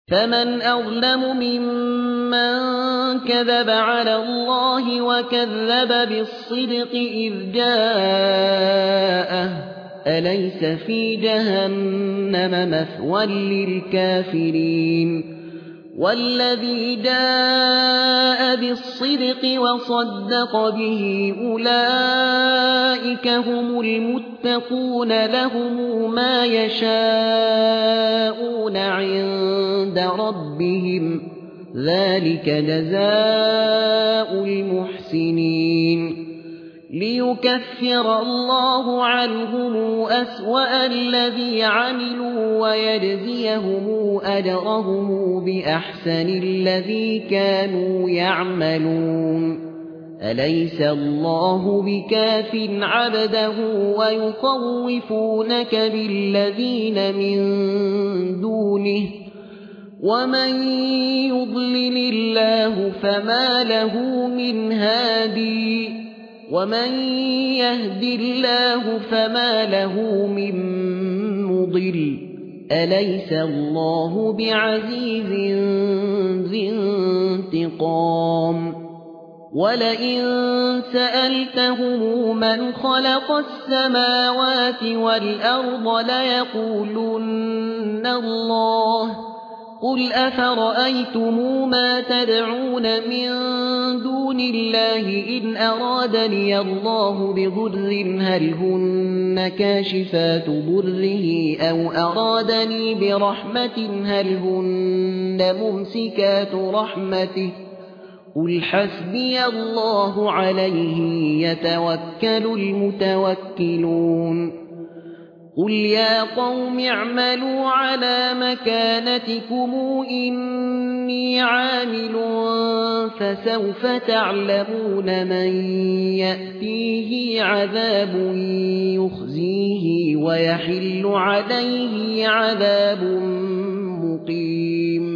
فمن أظلم ممن كذب على الله وكذب بالصدق إذ جاءه أليس في جهنم مثوى للكافرين والذي جاء بالصدق وصدق به أولئك هم المتقون لهم ما يشاءون عند ربهم ذلك جزاء المحسنين ليكفر الله عنهم أسوأ الذي عملوا ويجزيهم أجرهم بأحسن الذي كانوا يعملون أليس الله بكاف عبده ويخوفونك بالذين من دونه ومن يضلل الله فما له من هادي ومن يهد الله فما له من مضل أليس الله بعزيز ذي انتقام ولئن سألتهم من خلق السماوات والأرض ليقولن الله قل أفرأيتم ما تدعون من دون الله إن أرادني الله بضر هل هن كاشفات ضره أو أرادني برحمة هل هن ممسكات رحمته قل حسبي الله عليه يتوكل المتوكلون قل يا قوم اعملوا على مكانتكم إني عامل فسوف تعلمون من يأتيه عذاب يخزيه ويحل عليه عذاب مقيم